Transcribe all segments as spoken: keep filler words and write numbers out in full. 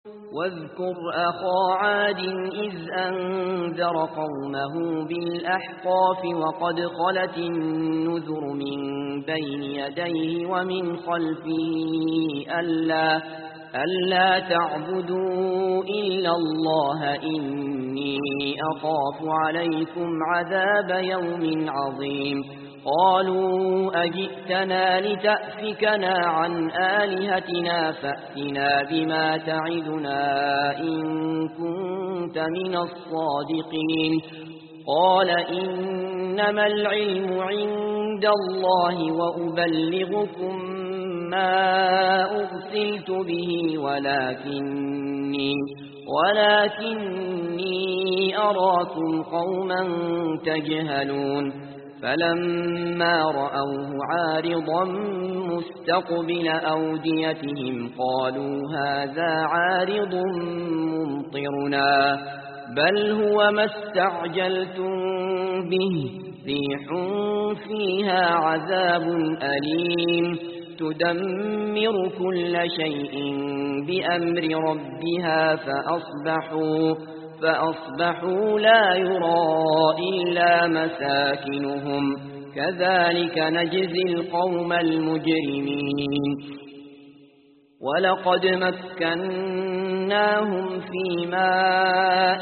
واذكر أخا عاد إذ أنذر قومه بالأحقاف وقد خلت النذر من بين يديه ومن خلفه ألا, ألا تعبدوا إلا الله إني أخاف عليكم عذاب يوم عظيم. قالوا أجئتنا لتأفكنا عن آلهتنا فأتنا بما تعدنا إن كنت من الصادقين. قال إنما العلم عند الله وأبلغكم ما أرسلت به ولكني, ولكني أراكم قوما تجهلون. فلما رأوه عارضا مستقبل أوديتهم قالوا هذا عارض ممطرنا بل هو ما استعجلتم به ريح فيها عذاب أليم تدمر كل شيء بأمر ربها فأصبحوا فأصبحوا لا يرى إلا مساكنهم كذلك نجزي القوم المجرمين. ولقد مكناهم في ماء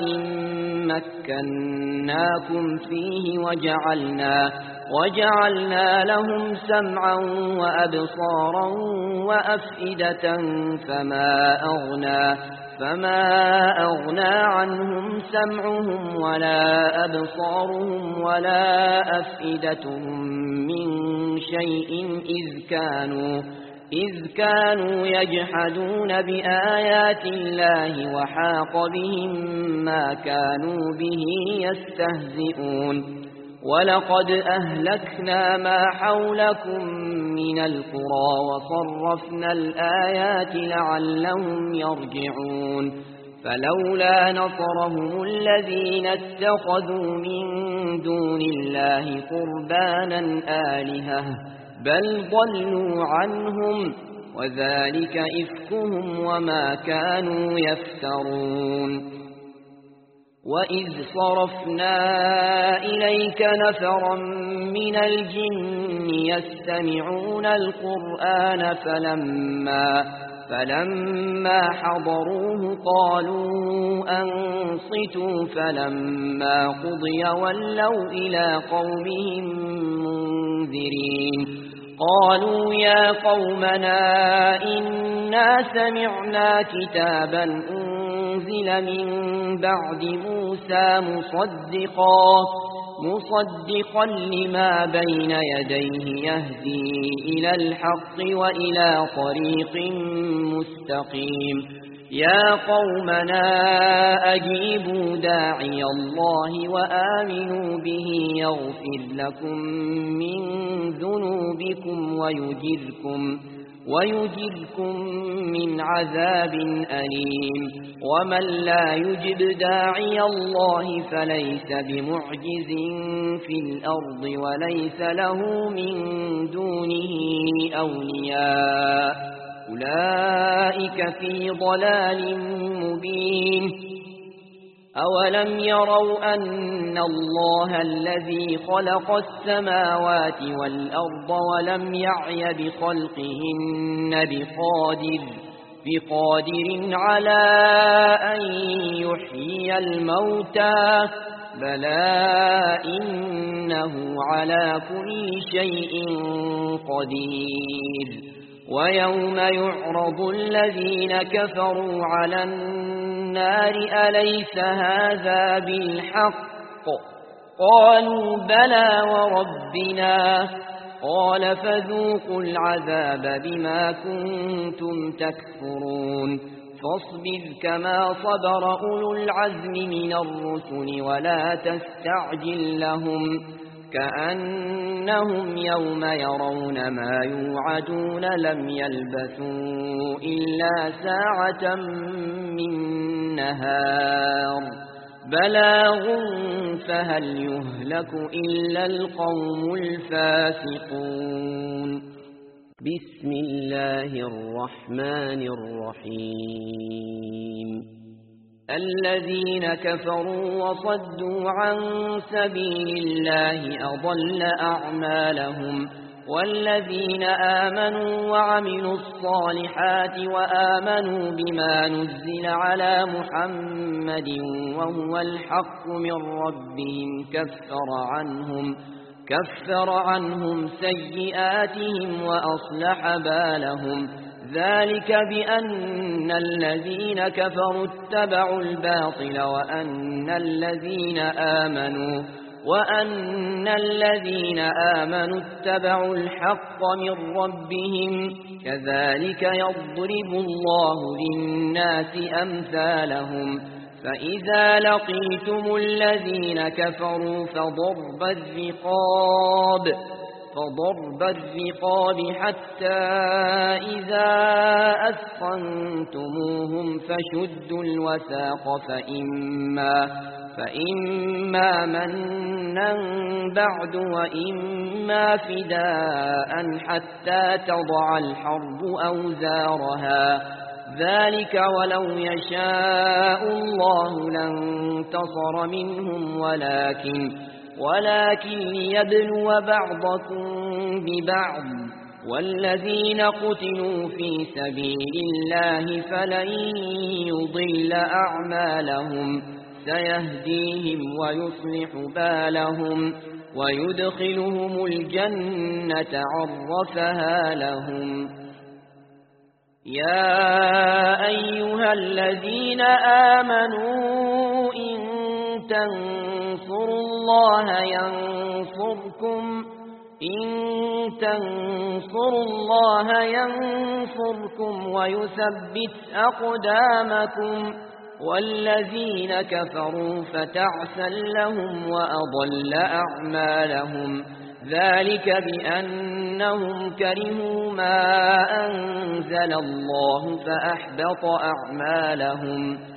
مكناكم فيه وجعلنا, وجعلنا لهم سمعا وأبصارا وأفئدة فما أغنى فما أغنى عنهم سمعهم ولا أبصارهم ولا أفئدتهم من شيء إذ كانوا, إذ كانوا يجحدون بآيات الله وحاق بهم ما كانوا به يستهزئون. ولقد أهلكنا ما حولكم من القرى وصرفنا الآيات لعلهم يرجعون. فلولا نصرهم الذين اتخذوا من دون الله قربانا آلهة بل ضلوا عنهم وذلك إفكهم وما كانوا يفترون. وإذ صرفنا إليك نفرا من الجن يستمعون القرآن فلما, فلما حضروه قالوا أنصتوا فلما قضي ولوا إلى قومهم منذرين. قالوا يا قومنا إنا سمعنا كتابا أنزل من بعد موسى مصدقا, مصدقا لما بين يديه يهدي إلى الحق وإلى طريق مستقيم. يا قومنا أجيبوا داعي الله وآمنوا به يغفر لكم من ذنوبكم ويجركم, ويجركم من عذاب أليم. ومن لا يجب داعي الله فليس بمعجز في الأرض وليس له من دونه أولياء أولئك في ضلال مبين. أولم يروا أن الله الذي خلق السماوات والأرض ولم يعي بخلقهن بقادر, بقادر على أن يحيي الموتى بلى إنه على كل شيء قدير. ويوم يعرض الذين كفروا على النار أليس هذا بالحق قالوا بلى وربنا قال فذوقوا العذاب بما كنتم تكفرون. فاصبر كما صبر أولو العزم من الرسل ولا تستعجل لهم كأنهم يوم يرون ما يوعدون لم يلبثوا إلا ساعة من نهار بلاغ فهل يهلك إلا القوم الفاسقون. بسم الله الرحمن الرحيم. الذين كفروا وصدوا عن سبيل الله أضل أعمالهم والذين آمنوا وعملوا الصالحات وآمنوا بما نزل على محمد وهو الحق من ربهم كفر عنهم كفر عنهم سيئاتهم وأصلح بالهم ذلك بأن الذين كفروا اتبعوا الباطل وأن الذين آمنوا وأن الذين آمنوا اتبعوا الحق من ربهم كذلك يضرب الله للناس أمثالهم فإذا لقيتم الذين كفروا فضرب الرقاب فضرب الرقاب حتى إذا أثخنتموهم فشدوا الوثاق فإما, فإما منا بعد وإما فداء حتى تضع الحرب أوزارها ذلك ولو يشاء الله لانتصر منهم ولكن ولكن ليبلو بعضكم ببعض والذين قتلوا في سبيل الله فلن يضل أعمالهم سيهديهم ويصلح بالهم ويدخلهم الجنة عرفها لهم يا أيها الذين آمنوا إن تنصروا الله ينصركم إن تنصروا الله ينصركم ويثبت أقدامكم والذين كفروا فتعسا لهم وأضل أعمالهم ذلك بأنهم كرهوا ما أنزل الله فأحبط أعمالهم